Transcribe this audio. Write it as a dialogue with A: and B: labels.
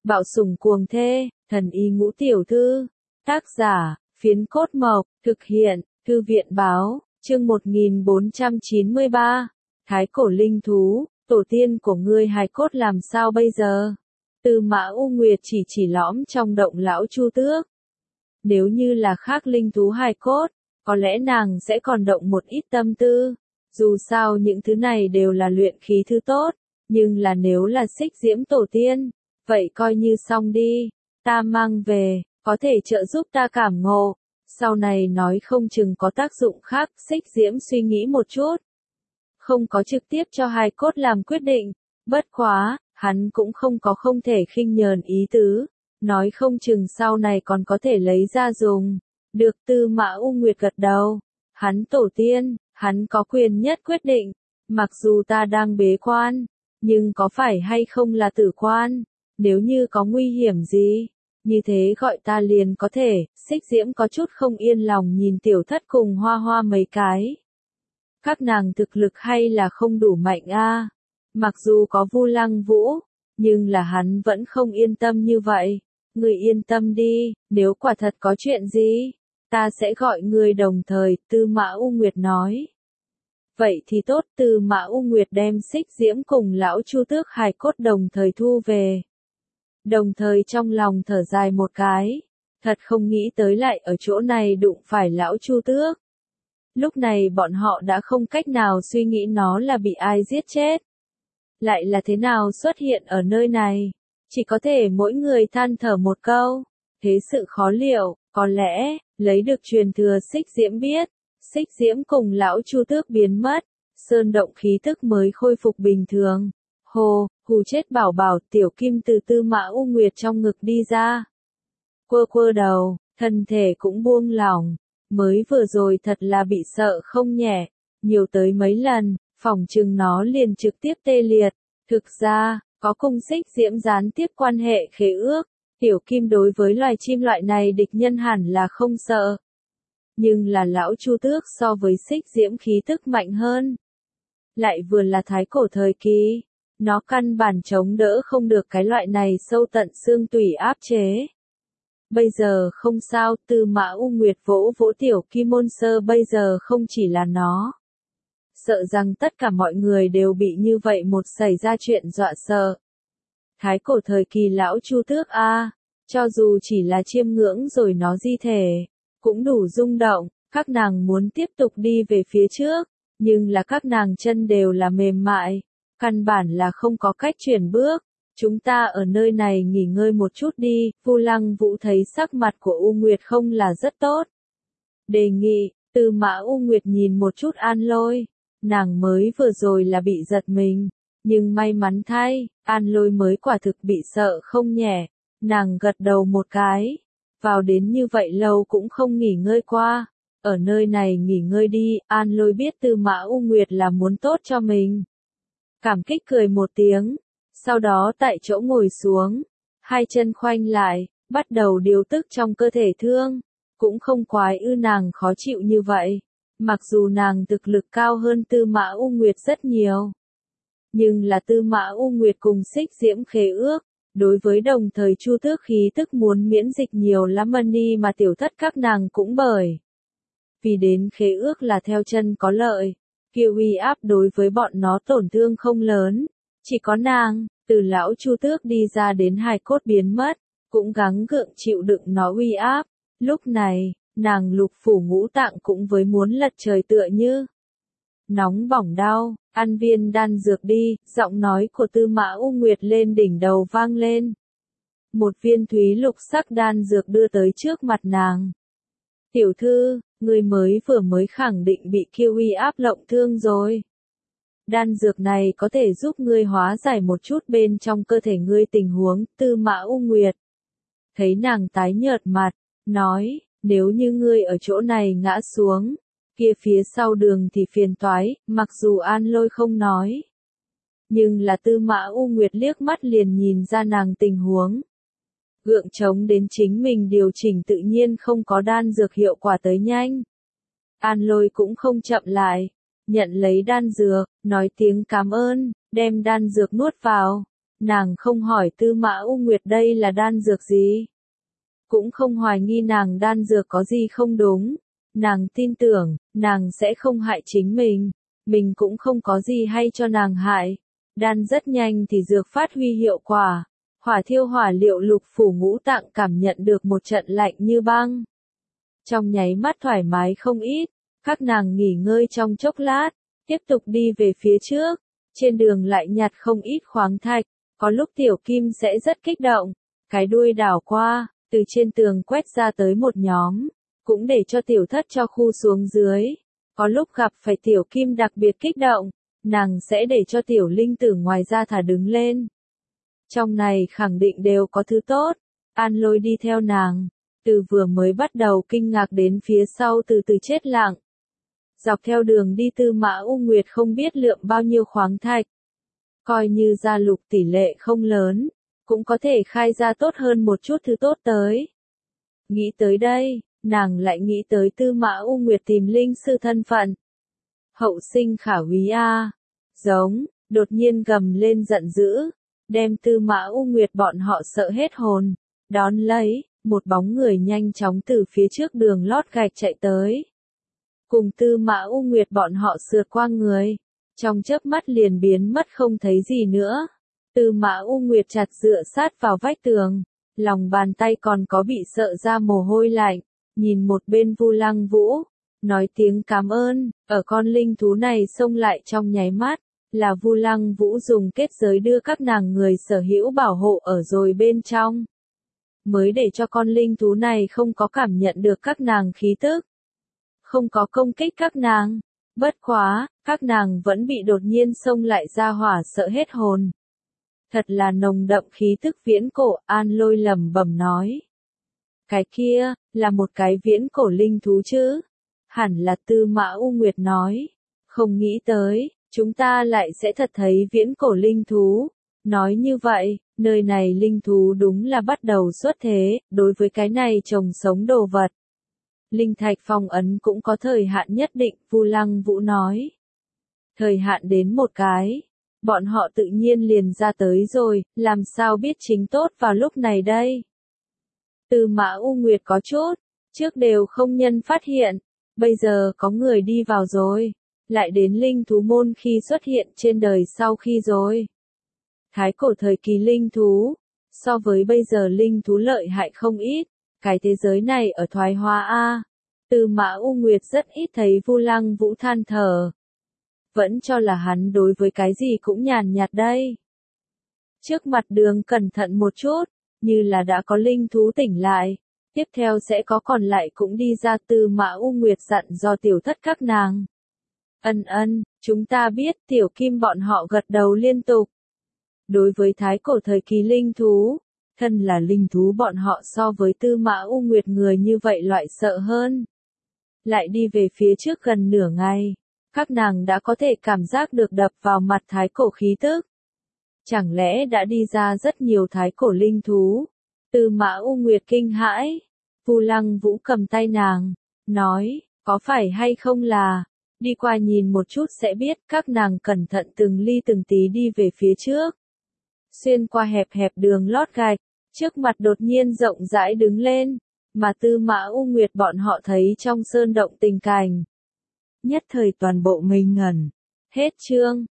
A: Bạo sủng cuồng thê, thần y ngũ tiểu thư. Tác giả, Phiến Cốt Mộc, thực hiện, Thư viện báo, chương 1493. Thái cổ linh thú, tổ tiên của ngươi hài cốt làm sao bây giờ? Tư Mã U Nguyệt chỉ lõm trong động lão Chu Tước. Nếu như là khác linh thú hài cốt, có lẽ nàng sẽ còn động một ít tâm tư. Dù sao những thứ này đều là luyện khí thứ tốt, nhưng là nếu là Xích Diễm tổ tiên, vậy coi như xong đi, ta mang về, có thể trợ giúp ta cảm ngộ, sau này nói không chừng có tác dụng khác. Xích Diễm suy nghĩ một chút, không có trực tiếp cho hài cốt làm quyết định, bất quá, hắn cũng không có không thể khinh nhờn ý tứ, nói không chừng sau này còn có thể lấy ra dùng. Được. Tư Mã U Nguyệt gật đầu, hắn tổ tiên, hắn có quyền nhất quyết định, mặc dù ta đang bế quan, nhưng có phải hay không là tử quan, nếu như có nguy hiểm gì, như thế gọi ta liền có thể. Xích Diễm có chút không yên lòng nhìn Tiểu Thất cùng Hoa Hoa mấy cái. Các nàng thực lực hay là không đủ mạnh a? Mặc dù có Vu Lăng Vũ, nhưng là hắn vẫn không yên tâm như vậy. Người yên tâm đi, nếu quả thật có chuyện gì, ta sẽ gọi người đồng thời. Tư Mã U Nguyệt nói. Vậy thì tốt. Tư Mã U Nguyệt đem Xích Diễm cùng lão Chu Tước hài cốt đồng thời thu về. Đồng thời trong lòng thở dài một cái, thật không nghĩ tới lại ở chỗ này đụng phải lão Chu Tước. Lúc này bọn họ đã không cách nào suy nghĩ nó là bị ai giết chết, lại là thế nào xuất hiện ở nơi này, chỉ có thể mỗi người than thở một câu, thế sự khó liệu. Có lẽ, lấy được truyền thừa Xích Diễm biết, Xích Diễm cùng lão Chu Tước biến mất, sơn động khí tức mới khôi phục bình thường. Hồ, hù chết bảo bảo. Tiểu Kim từ Tư Mã U Nguyệt trong ngực đi ra, quơ quơ đầu, thân thể cũng buông lỏng, mới vừa rồi thật là bị sợ không nhẹ, nhiều tới mấy lần, phỏng chừng nó liền trực tiếp tê liệt. Thực ra, có cùng Xích Diễm gián tiếp quan hệ khế ước, Tiểu Kim đối với loài chim loại này địch nhân hẳn là không sợ. Nhưng là lão Chu Tước so với Xích Diễm khí tức mạnh hơn, lại vừa là thái cổ thời kỳ, nó căn bản chống đỡ không được cái loại này sâu tận xương tủy áp chế. Bây giờ không sao. Tư Mã U Nguyệt vỗ vỗ Tiểu Kim môn sơ, bây giờ không chỉ là nó, sợ rằng tất cả mọi người đều bị như vậy một xảy ra chuyện dọa sợ. Thái cổ thời kỳ lão Chu Tước a, cho dù chỉ là chiêm ngưỡng rồi nó di thể, cũng đủ rung động. Các nàng muốn tiếp tục đi về phía trước, nhưng là các nàng chân đều là mềm mại, căn bản là không có cách chuyển bước. Chúng ta ở nơi này nghỉ ngơi một chút đi. Vu Lăng Vũ thấy sắc mặt của U Nguyệt không là rất tốt, đề nghị. Tư Mã U Nguyệt nhìn một chút An Lôi, nàng mới vừa rồi là bị giật mình, nhưng may mắn thay, An Lôi mới quả thực bị sợ không nhẹ. Nàng gật đầu một cái, vào đến như vậy lâu cũng không nghỉ ngơi qua, ở nơi này nghỉ ngơi đi. An Lôi biết Tư Mã U Nguyệt là muốn tốt cho mình, cảm kích cười một tiếng, sau đó tại chỗ ngồi xuống, hai chân khoanh lại, bắt đầu điều tức trong cơ thể thương. Cũng không quái nàng khó chịu như vậy, mặc dù nàng thực lực cao hơn Tư Mã U Nguyệt rất nhiều, nhưng là Tư Mã U Nguyệt cùng Xích Diễm khế ước, đối với đồng thời Chu Tước khí tức muốn miễn dịch nhiều lắm mani mà Tiểu Thất các nàng cũng bởi vì đến khế ước là theo chân có lợi, kia uy áp đối với bọn nó tổn thương không lớn. Chỉ có nàng, từ lão Chu Tước đi ra đến hài cốt biến mất, cũng gắng gượng chịu đựng nó uy áp. Lúc này, nàng lục phủ ngũ tạng cũng với muốn lật trời tựa như nóng bỏng đau. Ăn viên đan dược đi. Giọng nói của Tư Mã U Nguyệt lên đỉnh đầu vang lên. Một viên thúy lục sắc đan dược đưa tới trước mặt nàng. Tiểu thư, người vừa mới khẳng định bị kiêu uy áp lộng thương rồi. Đan dược này có thể giúp ngươi hóa giải một chút bên trong cơ thể ngươi tình huống. Tư Mã U Nguyệt thấy nàng tái nhợt mặt, nói, nếu như ngươi ở chỗ này ngã xuống, kia phía sau đường thì phiền toái. Mặc dù An Lôi không nói, nhưng là Tư Mã U Nguyệt liếc mắt liền nhìn ra nàng tình huống. Gượng chống đến chính mình điều chỉnh tự nhiên không có đan dược hiệu quả tới nhanh. An Lôi cũng không chậm lại, nhận lấy đan dược, nói tiếng cảm ơn, đem đan dược nuốt vào. Nàng không hỏi Tư Mã U Nguyệt đây là đan dược gì. Cũng không hoài nghi nàng đan dược có gì không đúng. Nàng tin tưởng, nàng sẽ không hại chính mình cũng không có gì hay cho nàng hại. Đan rất nhanh thì dược phát huy hiệu quả. Hỏa thiêu hỏa liệu lục phủ ngũ tạng cảm nhận được một trận lạnh như băng. Trong nháy mắt thoải mái không ít, các nàng nghỉ ngơi trong chốc lát, tiếp tục đi về phía trước. Trên đường lại nhặt không ít khoáng thạch, có lúc Tiểu Kim sẽ rất kích động. Cái đuôi đảo qua, từ trên tường quét ra tới một nhóm, cũng để cho Tiểu Thất cho khu xuống dưới. Có lúc gặp phải Tiểu Kim đặc biệt kích động, nàng sẽ để cho Tiểu Linh Tử ngoài ra thả đứng lên. Trong này khẳng định đều có thứ tốt, An Lôi đi theo nàng, từ vừa mới bắt đầu kinh ngạc đến phía sau từ từ chết lặng. Dọc theo đường đi Tư Mã U Nguyệt không biết lượm bao nhiêu khoáng thạch. Coi như gia lục tỷ lệ không lớn, cũng có thể khai ra tốt hơn một chút thứ tốt tới. Nghĩ tới đây, nàng lại nghĩ tới Tư Mã U Nguyệt tìm linh sư thân phận. Hậu sinh khả úy a, giống, đột nhiên gầm lên giận dữ, đem Tư Mã U Nguyệt bọn họ sợ hết hồn. Đón lấy, một bóng người nhanh chóng từ phía trước đường lót gạch chạy tới. Cùng Tư Mã U Nguyệt bọn họ sượt qua người, trong chớp mắt liền biến mất không thấy gì nữa. Tư Mã U Nguyệt chặt dựa sát vào vách tường, lòng bàn tay còn có bị sợ ra mồ hôi lạnh, nhìn một bên Vu Lăng Vũ, nói tiếng cảm ơn, ở con linh thú này xông lại trong nháy mắt, là Vu Lăng Vũ dùng kết giới đưa các nàng người sở hữu bảo hộ ở rồi bên trong. Mới để cho con linh thú này không có cảm nhận được các nàng khí tức. Không có công kích các nàng. Bất quá, các nàng vẫn bị đột nhiên xông lại ra hỏa sợ hết hồn. Thật là nồng đậm khí tức viễn cổ, An Lôi lẩm bẩm nói. Cái kia, là một cái viễn cổ linh thú chứ? Hẳn là Tư Mã U Nguyệt nói. Không nghĩ tới, chúng ta lại sẽ thật thấy viễn cổ linh thú. Nói như vậy, nơi này linh thú đúng là bắt đầu xuất thế, đối với cái này trồng sống đồ vật. Linh thạch phong ấn cũng có thời hạn nhất định, Vu Lăng Vũ nói. Thời hạn đến một cái, bọn họ tự nhiên liền ra tới rồi, làm sao biết chính tốt vào lúc này đây. Tư Mã U Nguyệt có chút, trước đều không nhân phát hiện, bây giờ có người đi vào rồi, lại đến linh thú môn khi xuất hiện trên đời sau khi rồi. Thái cổ thời kỳ linh thú, so với bây giờ linh thú lợi hại không ít, cái thế giới này ở thoái hóa a. Tư Mã U Nguyệt rất ít thấy Vu Lăng Vũ than thở. Vẫn cho là hắn đối với cái gì cũng nhàn nhạt đây. Trước mặt đường cẩn thận một chút, như là đã có linh thú tỉnh lại, tiếp theo sẽ có còn lại cũng đi ra. Tư Mã U Nguyệt dặn do Tiểu Thất các nàng. Ân, chúng ta biết. Tiểu Kim bọn họ gật đầu liên tục. Đối với thái cổ thời kỳ linh thú, thân là linh thú bọn họ so với Tư Mã U Nguyệt người như vậy loại sợ hơn. Lại đi về phía trước gần nửa ngày, các nàng đã có thể cảm giác được đập vào mặt thái cổ khí tức. Chẳng lẽ đã đi ra rất nhiều thái cổ linh thú? Tư Mã U Nguyệt kinh hãi. Vu Lăng Vũ cầm tay nàng, nói, có phải hay không là, đi qua nhìn một chút sẽ biết. Các nàng cẩn thận từng ly từng tí đi về phía trước. Xuyên qua hẹp hẹp đường lót gạch, trước mặt đột nhiên rộng rãi đứng lên, mà Tư Mã U Nguyệt bọn họ thấy trong sơn động tình cảnh. Nhất thời toàn bộ ngây ngẩn. Hết chương.